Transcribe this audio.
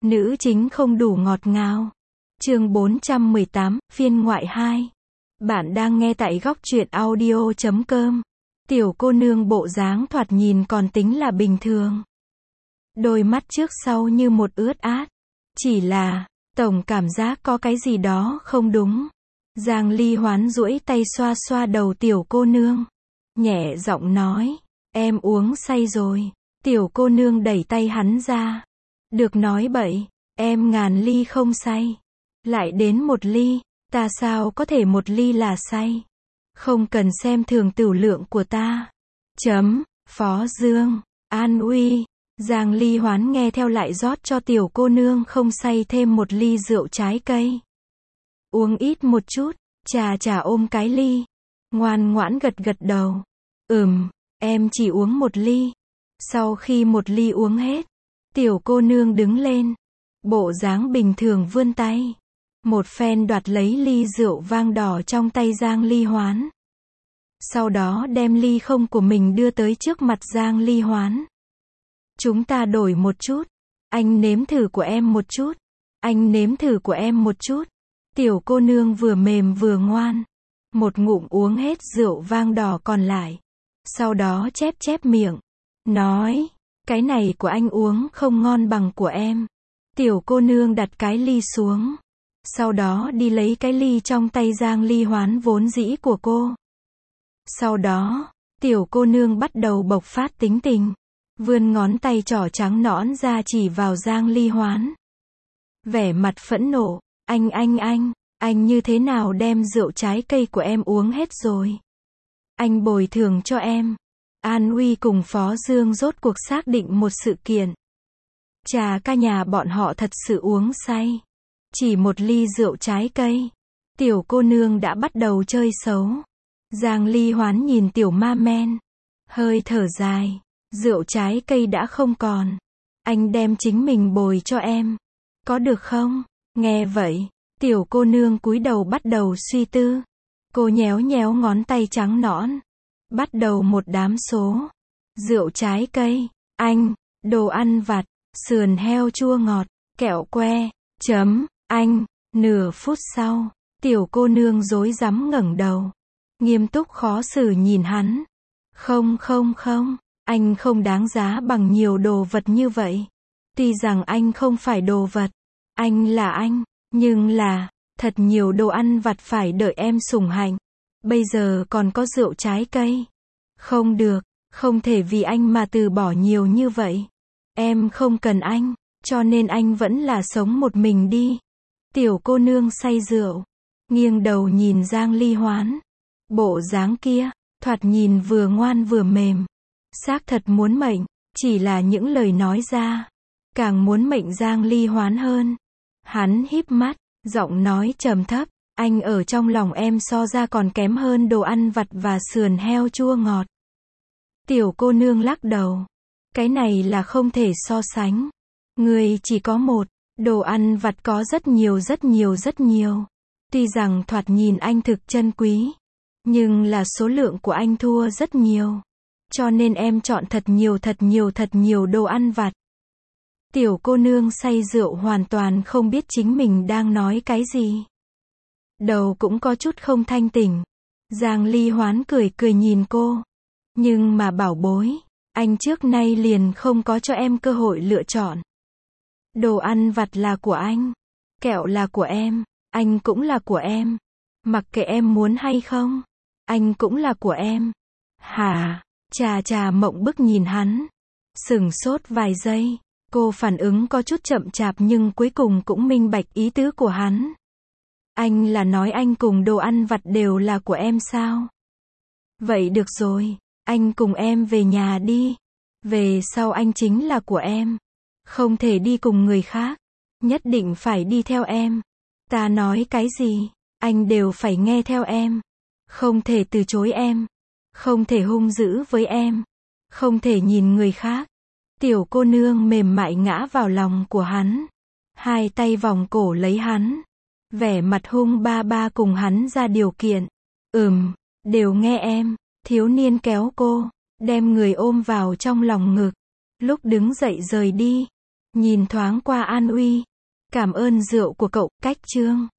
Nữ chính không đủ ngọt ngào. Chương 418, phiên ngoại 2. Bạn đang nghe tại góc truyện audio.com. Tiểu cô nương bộ dáng thoạt nhìn còn tính là bình thường. Đôi mắt trước sau như một ướt át. Chỉ là, tổng cảm giác có cái gì đó không đúng. Giang Ly Hoán duỗi tay xoa xoa đầu tiểu cô nương. Nhẹ giọng nói, em uống say rồi. Tiểu cô nương đẩy tay hắn ra. Được nói bậy, em ngàn ly không say. Lại đến một ly, ta sao có thể một ly là say. Không cần xem thường tửu lượng của ta. Phó Dương, an uy. Giang Ly Hoán nghe theo lại rót cho tiểu cô nương không say thêm một ly rượu trái cây. Uống ít một chút, trà ôm cái ly. Ngoan ngoãn gật gật đầu. Em chỉ uống một ly. Sau khi một ly uống hết, tiểu cô nương đứng lên. Bộ dáng bình thường vươn tay. Một phen đoạt lấy ly rượu vang đỏ trong tay Giang Ly Hoán. Sau đó đem ly không của mình đưa tới trước mặt Giang Ly Hoán. Chúng ta đổi một chút. Anh nếm thử của em một chút. Anh nếm thử của em một chút. Tiểu cô nương vừa mềm vừa ngoan. Một ngụm uống hết rượu vang đỏ còn lại. Sau đó chép miệng. Nói, cái này của anh uống không ngon bằng của em. Tiểu cô nương đặt cái ly xuống. Sau đó đi lấy cái ly trong tay Giang Ly Hoán vốn dĩ của cô. Sau đó, tiểu cô nương bắt đầu bộc phát tính tình. Vươn ngón tay trỏ trắng nõn ra chỉ vào Giang Ly Hoán. Vẻ mặt phẫn nộ, anh như thế nào đem rượu trái cây của em uống hết rồi. Anh bồi thường cho em. An Uy cùng Phó Dương rốt cuộc xác định một sự kiện. Trà ca nhà bọn họ thật sự uống say. Chỉ một ly rượu trái cây. Tiểu cô nương đã bắt đầu chơi xấu. Giang Ly Hoán nhìn tiểu ma men. Hơi thở dài. Rượu trái cây đã không còn. Anh đem chính mình bồi cho em. Có được không? Nghe vậy, tiểu cô nương cúi đầu bắt đầu suy tư. Cô nhéo ngón tay trắng nõn. Bắt đầu một đám số. Rượu trái cây, đồ ăn vặt, sườn heo chua ngọt, kẹo que, Nửa phút sau, tiểu cô nương rối rắm ngẩng đầu. Nghiêm túc khó xử nhìn hắn. Không, anh không đáng giá bằng nhiều đồ vật như vậy. Tuy rằng anh không phải đồ vật, anh là anh, nhưng là, thật nhiều đồ ăn vặt phải đợi em sủng hạnh. Bây giờ còn có rượu trái cây. Không được, không thể vì anh mà từ bỏ nhiều như vậy. Em không cần anh, cho nên anh vẫn là sống một mình đi. Tiểu cô nương say rượu, nghiêng đầu nhìn Giang Ly Hoán. Bộ dáng kia, thoạt nhìn vừa ngoan vừa mềm. Xác thật muốn mệnh, chỉ là những lời nói ra. Càng muốn mệnh Giang Ly Hoán hơn. Hắn híp mắt, giọng nói trầm thấp. Anh ở trong lòng em so ra còn kém hơn đồ ăn vặt và sườn heo chua ngọt. Tiểu cô nương lắc đầu. Cái này là không thể so sánh. Người chỉ có một, đồ ăn vặt có rất nhiều. Tuy rằng thoạt nhìn anh thực chân quý, nhưng là số lượng của anh thua rất nhiều. Cho nên em chọn thật nhiều đồ ăn vặt. Tiểu cô nương say rượu hoàn toàn không biết chính mình đang nói cái gì. Đầu cũng có chút không thanh tỉnh. Giang Ly Hoán cười nhìn cô. Nhưng mà bảo bối, anh trước nay liền không có cho em cơ hội lựa chọn. Đồ ăn vặt là của anh. Kẹo là của em. Anh cũng là của em. Mặc kệ em muốn hay không, anh cũng là của em. Hả? Trà mộng bức nhìn hắn. Sửng sốt vài giây. Cô phản ứng có chút chậm chạp nhưng cuối cùng cũng minh bạch ý tứ của hắn. Anh là nói anh cùng đồ ăn vặt đều là của em sao? Vậy được rồi, anh cùng em về nhà đi. Về sau anh chính là của em. Không thể đi cùng người khác. Nhất định phải đi theo em. Ta nói cái gì, anh đều phải nghe theo em. Không thể từ chối em. Không thể hung dữ với em. Không thể nhìn người khác. Tiểu cô nương mềm mại ngã vào lòng của hắn. Hai tay vòng cổ lấy hắn. Vẻ mặt hung ba cùng hắn ra điều kiện. Đều nghe em. Thiếu niên kéo cô, đem người ôm vào trong lòng ngực. Lúc đứng dậy rời đi, Nhìn thoáng qua an ủi. Cảm ơn rượu của cậu, cách Trương.